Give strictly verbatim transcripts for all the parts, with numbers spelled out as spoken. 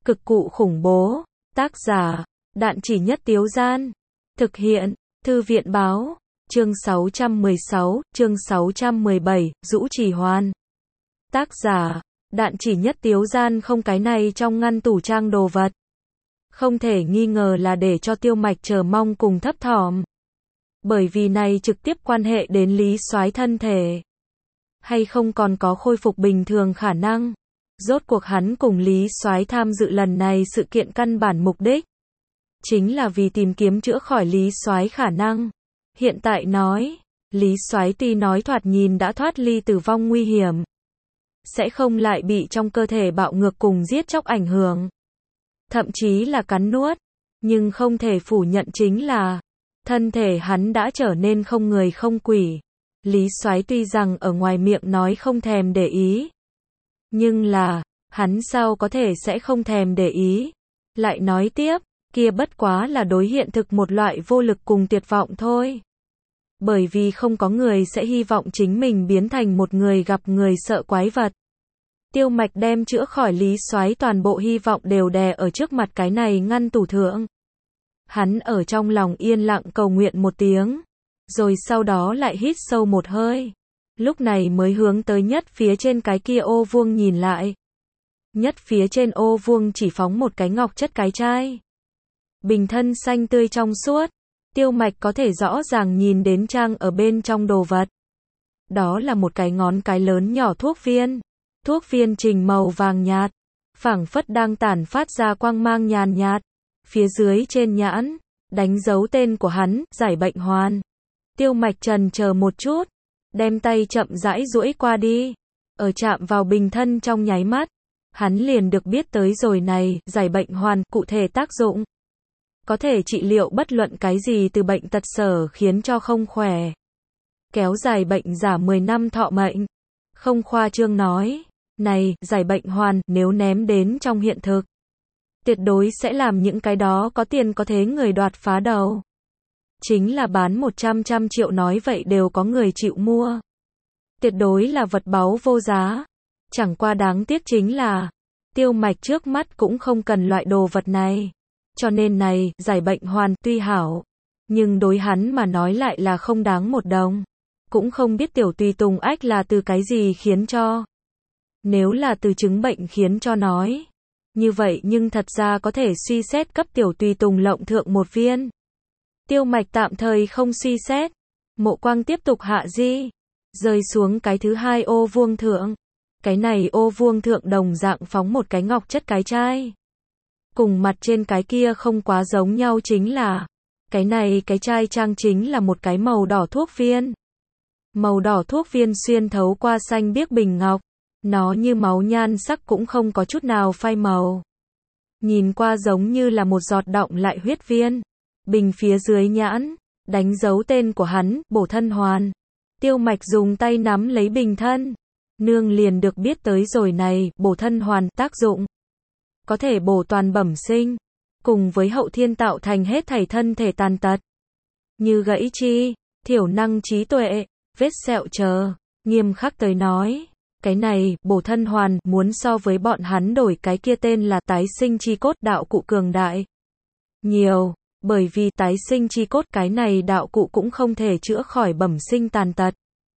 Cực cụ khủng bố. Tác giả, Đạn Chỉ Nhất Tiếu Gian. Thực hiện, Thư viện Báo. Chương sáu trăm mười sáu, chương sáu trăm mười bảy, Dũ Chỉ Hoan. Tác giả, Đạn Chỉ Nhất Tiếu Gian. Không, cái này trong ngăn tủ trang đồ vật. Không thể nghi ngờ là để cho Tiêu Mạch chờ mong cùng thấp thỏm. Bởi vì này trực tiếp quan hệ đến Lý Soái thân thể. Hay không còn có khôi phục bình thường khả năng. Rốt cuộc hắn cùng Lý Soái tham dự lần này sự kiện căn bản mục đích. Chính là vì tìm kiếm chữa khỏi Lý Soái khả năng. Hiện tại nói, Lý Soái tuy nói thoạt nhìn đã thoát ly tử vong nguy hiểm. Sẽ không lại bị trong cơ thể bạo ngược cùng giết chóc ảnh hưởng. Thậm chí là cắn nuốt. Nhưng không thể phủ nhận chính là, thân thể hắn đã trở nên không người không quỷ. Lý Soái tuy rằng ở ngoài miệng nói không thèm để ý. Nhưng là, hắn sao có thể sẽ không thèm để ý. Lại nói tiếp, kia bất quá là đối hiện thực một loại vô lực cùng tuyệt vọng thôi. Bởi vì không có người sẽ hy vọng chính mình biến thành một người gặp người sợ quái vật. Tiêu Mạch đem chữa khỏi Lý Soái toàn bộ hy vọng đều đè ở trước mặt cái này ngăn tủ thượng. Hắn ở trong lòng yên lặng cầu nguyện một tiếng. Rồi sau đó lại hít sâu một hơi. Lúc này mới hướng tới nhất phía trên cái kia ô vuông nhìn lại. Nhất phía trên ô vuông chỉ phóng một cái ngọc chất cái chai. Bình thân xanh tươi trong suốt. Tiêu Mạch có thể rõ ràng nhìn đến trang ở bên trong đồ vật. Đó là một cái ngón cái lớn nhỏ thuốc viên. Thuốc viên trình màu vàng nhạt. Phảng phất đang tản phát ra quang mang nhàn nhạt. Phía dưới trên nhãn, đánh dấu tên của hắn, giải bệnh hoàn. Tiêu Mạch trần chờ một chút. Đem tay chậm rãi duỗi qua đi. Ở chạm vào bình thân trong nháy mắt. Hắn liền được biết tới rồi này, giải bệnh hoàn, cụ thể tác dụng. Có thể trị liệu bất luận cái gì từ bệnh tật sở khiến cho không khỏe. Kéo dài bệnh giả mười năm thọ mệnh. Không khoa trương nói. Này, giải bệnh hoàn, nếu ném đến trong hiện thực. Tuyệt đối sẽ làm những cái đó có tiền có thế người đoạt phá đầu. Chính là bán một trăm trăm triệu nói vậy đều có người chịu mua. Tuyệt đối là vật báu vô giá. Chẳng qua đáng tiếc chính là, Tiêu Mạch trước mắt cũng không cần loại đồ vật này. Cho nên này, giải bệnh hoàn, tuy hảo. Nhưng đối hắn mà nói lại là không đáng một đồng. Cũng không biết tiểu tùy tùng ách là từ cái gì khiến cho. Nếu là từ chứng bệnh khiến cho nói. Như vậy nhưng thật ra có thể suy xét cấp tiểu tùy tùng lộng thượng một viên. Tiêu Mạch tạm thời không suy xét. Mộ quang tiếp tục hạ di. Rơi xuống cái thứ hai ô vuông thượng. Cái này ô vuông thượng đồng dạng phóng một cái ngọc chất cái chai. Cùng mặt trên cái kia không quá giống nhau chính là. Cái này cái chai trang chính là một cái màu đỏ thuốc viên. Màu đỏ thuốc viên xuyên thấu qua xanh biếc bình ngọc. Nó như máu nhan sắc cũng không có chút nào phai màu. Nhìn qua giống như là một giọt đọng lại huyết viên. Bình phía dưới nhãn, đánh dấu tên của hắn, bổ thân hoàn. Tiêu Mạch dùng tay nắm lấy bình thân. Nương liền được biết tới rồi này, bổ thân hoàn, tác dụng. Có thể bổ toàn bẩm sinh. Cùng với hậu thiên tạo thành hết thảy thân thể tàn tật. Như gãy chi, thiểu năng trí tuệ, vết sẹo chờ. Nghiêm khắc tới nói. Cái này, bổ thân hoàn, muốn so với bọn hắn đổi cái kia tên là tái sinh chi cốt đạo cụ cường đại. Nhiều. Bởi vì tái sinh chi cốt cái này đạo cụ cũng không thể chữa khỏi bẩm sinh tàn tật.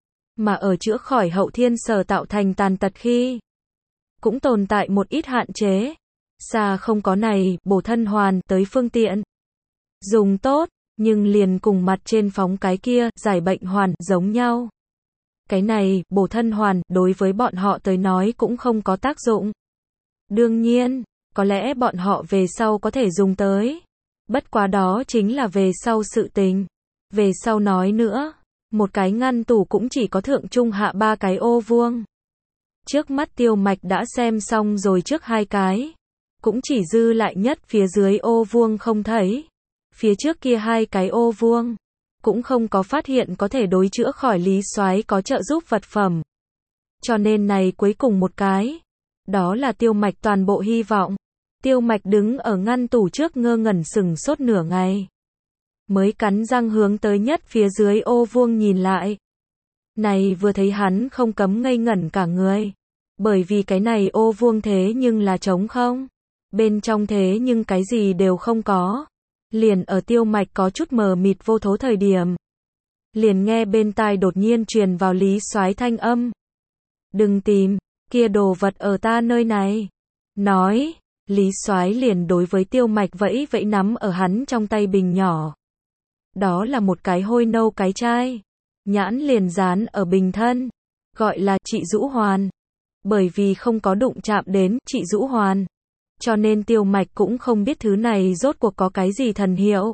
Mà ở chữa khỏi hậu thiên sở tạo thành tàn tật khi. Cũng tồn tại một ít hạn chế. Xa không có này, bổ thân hoàn, tới phương tiện. Dùng tốt, nhưng liền cùng mặt trên phóng cái kia, giải bệnh hoàn, giống nhau. Cái này, bổ thân hoàn, đối với bọn họ tới nói cũng không có tác dụng. Đương nhiên, có lẽ bọn họ về sau có thể dùng tới. Bất quá đó chính là về sau sự tình. Về sau nói nữa, một cái ngăn tủ cũng chỉ có thượng trung hạ ba cái ô vuông. Trước mắt Tiêu Mạch đã xem xong rồi trước hai cái. Cũng chỉ dư lại nhất phía dưới ô vuông không thấy. Phía trước kia hai cái ô vuông. Cũng không có phát hiện có thể đối chữa khỏi Lý Soái có trợ giúp vật phẩm. Cho nên này cuối cùng một cái. Đó là Tiêu Mạch toàn bộ hy vọng. Tiêu Mạch đứng ở ngăn tủ trước ngơ ngẩn sừng sốt nửa ngày. Mới cắn răng hướng tới nhất phía dưới ô vuông nhìn lại. Này vừa thấy hắn không cấm ngây ngẩn cả người. Bởi vì cái này ô vuông thế nhưng là trống không. Bên trong thế nhưng cái gì đều không có. Liền ở Tiêu Mạch có chút mờ mịt vô thố thời điểm. Liền nghe bên tai đột nhiên truyền vào Lý Soái thanh âm. Đừng tìm, kia đồ vật ở ta nơi này. Nói, Lý Soái liền đối với Tiêu Mạch vẫy vẫy nắm ở hắn trong tay bình nhỏ. Đó là một cái hôi nâu cái chai. Nhãn liền dán ở bình thân. Gọi là trị rũ hoàn. Bởi vì không có đụng chạm đến trị rũ hoàn. Cho nên Tiêu Mạch cũng không biết thứ này rốt cuộc có cái gì thần hiệu.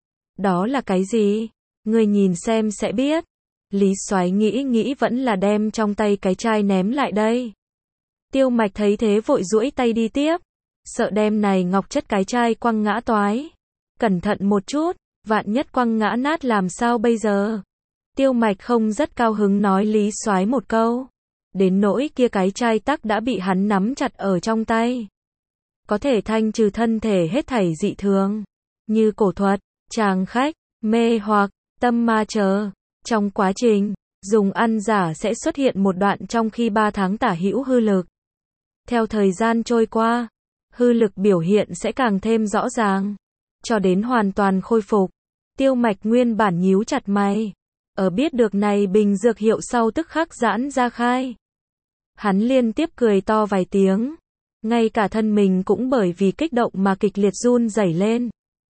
Đó là cái gì? Ngươi nhìn xem sẽ biết. Lý Soái nghĩ nghĩ vẫn là đem trong tay cái chai ném lại đây. Tiêu Mạch thấy thế vội duỗi tay đi tiếp. Sợ đem này ngọc chất cái chai quăng ngã toái. Cẩn thận một chút, vạn nhất quăng ngã nát làm sao bây giờ? Tiêu Mạch không rất cao hứng nói Lý Soái một câu. Đến nỗi kia cái chai tắc đã bị hắn nắm chặt ở trong tay. Có thể thanh trừ thân thể hết thảy dị thường. Như cổ thuật, tràng khách, mê hoặc, tâm ma chờ. Trong quá trình, dùng ăn giả sẽ xuất hiện một đoạn trong khi ba tháng tả hữu hư lực. Theo thời gian trôi qua, hư lực biểu hiện sẽ càng thêm rõ ràng. Cho đến hoàn toàn khôi phục. Tiêu Mạch nguyên bản nhíu chặt mày. Ở biết được này bình dược hiệu sau tức khắc giãn ra khai. Hắn liên tiếp cười to vài tiếng. Ngay cả thân mình cũng bởi vì kích động mà kịch liệt run rẩy lên.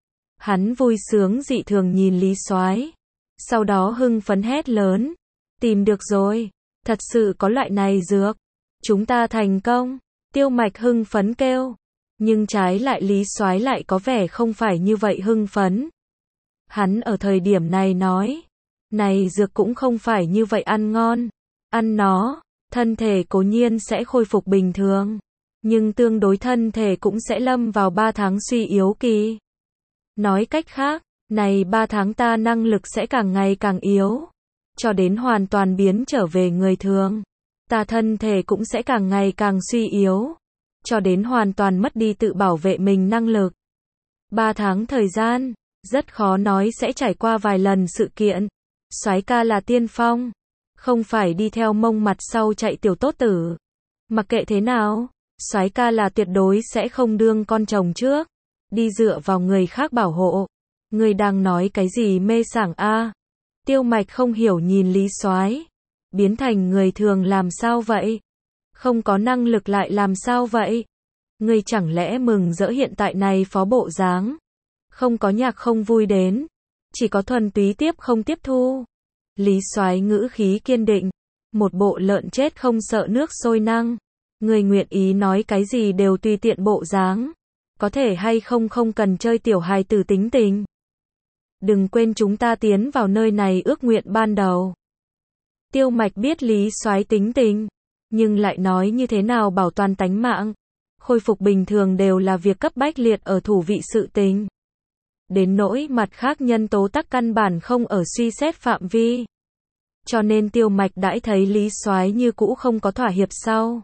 Hắn vui sướng dị thường nhìn Lý Soái. Sau đó hưng phấn hét lớn. Tìm được rồi. Thật sự có loại này dược. Chúng ta thành công. Tiêu Mạch hưng phấn kêu. Nhưng trái lại Lý Soái lại có vẻ không phải như vậy hưng phấn. Hắn ở thời điểm này nói. Này dược cũng không phải như vậy ăn ngon. Ăn nó, thân thể cố nhiên sẽ khôi phục bình thường. Nhưng tương đối thân thể cũng sẽ lâm vào ba tháng suy yếu kỳ. Nói cách khác, này ba tháng ta năng lực sẽ càng ngày càng yếu. Cho đến hoàn toàn biến trở về người thường. Ta thân thể cũng sẽ càng ngày càng suy yếu. Cho đến hoàn toàn mất đi tự bảo vệ mình năng lực. Ba tháng thời gian, rất khó nói sẽ trải qua vài lần sự kiện. Soái ca là tiên phong. Không phải đi theo mông mặt sau chạy tiểu tốt tử. Mặc kệ thế nào, soái ca là tuyệt đối sẽ không đương con chồng trước. Đi dựa vào người khác bảo hộ. Người đang nói cái gì mê sảng a? Tiêu Mạch không hiểu nhìn Lý Soái. Biến thành người thường làm sao vậy? Không có năng lực lại làm sao vậy? Người chẳng lẽ mừng rỡ hiện tại này phó bộ dáng? Không có nhạc không vui đến. Chỉ có thuần túy tiếp không tiếp thu. Lý Soái ngữ khí kiên định. Một bộ lợn chết không sợ nước sôi năng. Người nguyện ý nói cái gì đều tùy tiện bộ dáng. Có thể hay không không cần chơi tiểu hài tử tính tình. Đừng quên chúng ta tiến vào nơi này ước nguyện ban đầu. Tiêu Mạch biết Lý Soái tính tình. Nhưng lại nói như thế nào bảo toàn tánh mạng. Khôi phục bình thường đều là việc cấp bách liệt ở thủ vị sự tình. Đến nỗi mặt khác nhân tố tắc căn bản không ở suy xét phạm vi. Cho nên Tiêu Mạch đãi thấy Lý Soái như cũ không có thỏa hiệp sau.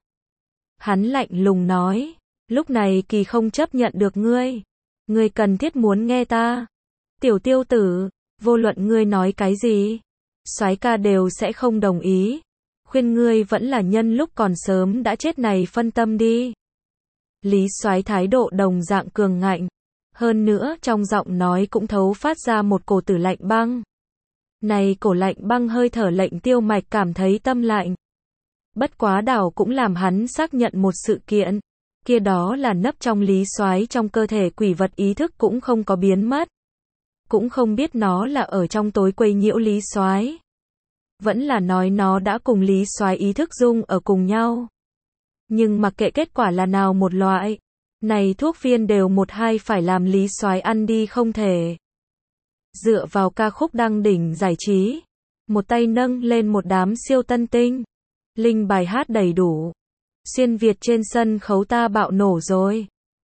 Hắn lạnh lùng nói, lúc này kỳ không chấp nhận được ngươi. Ngươi cần thiết muốn nghe ta. Tiểu Tiêu tử, vô luận ngươi nói cái gì, soái ca đều sẽ không đồng ý. Khuyên ngươi vẫn là nhân lúc còn sớm đã chết này phân tâm đi. Lý Soái thái độ đồng dạng cường ngạnh. Hơn nữa trong giọng nói cũng thấu phát ra một cổ tử lạnh băng. Này cổ lạnh băng hơi thở lệnh Tiêu Mạch cảm thấy tâm lạnh. Bất quá đảo cũng làm hắn xác nhận một sự kiện. Kia đó là nấp trong Lý Soái trong cơ thể quỷ vật ý thức cũng không có biến mất. Cũng không biết nó là ở trong tối quấy nhiễu Lý Soái. Vẫn là nói nó đã cùng Lý Soái ý thức dung ở cùng nhau. Nhưng mặc kệ kết quả là nào một loại. Này thuốc viên đều một hai phải làm Lý Soái ăn đi không thể. Dựa vào ca khúc đăng đỉnh giải trí. Một tay nâng lên một đám siêu tân tinh. Linh bài hát đầy đủ. Xuyên Việt trên sân khấu ta bạo nổ rồi.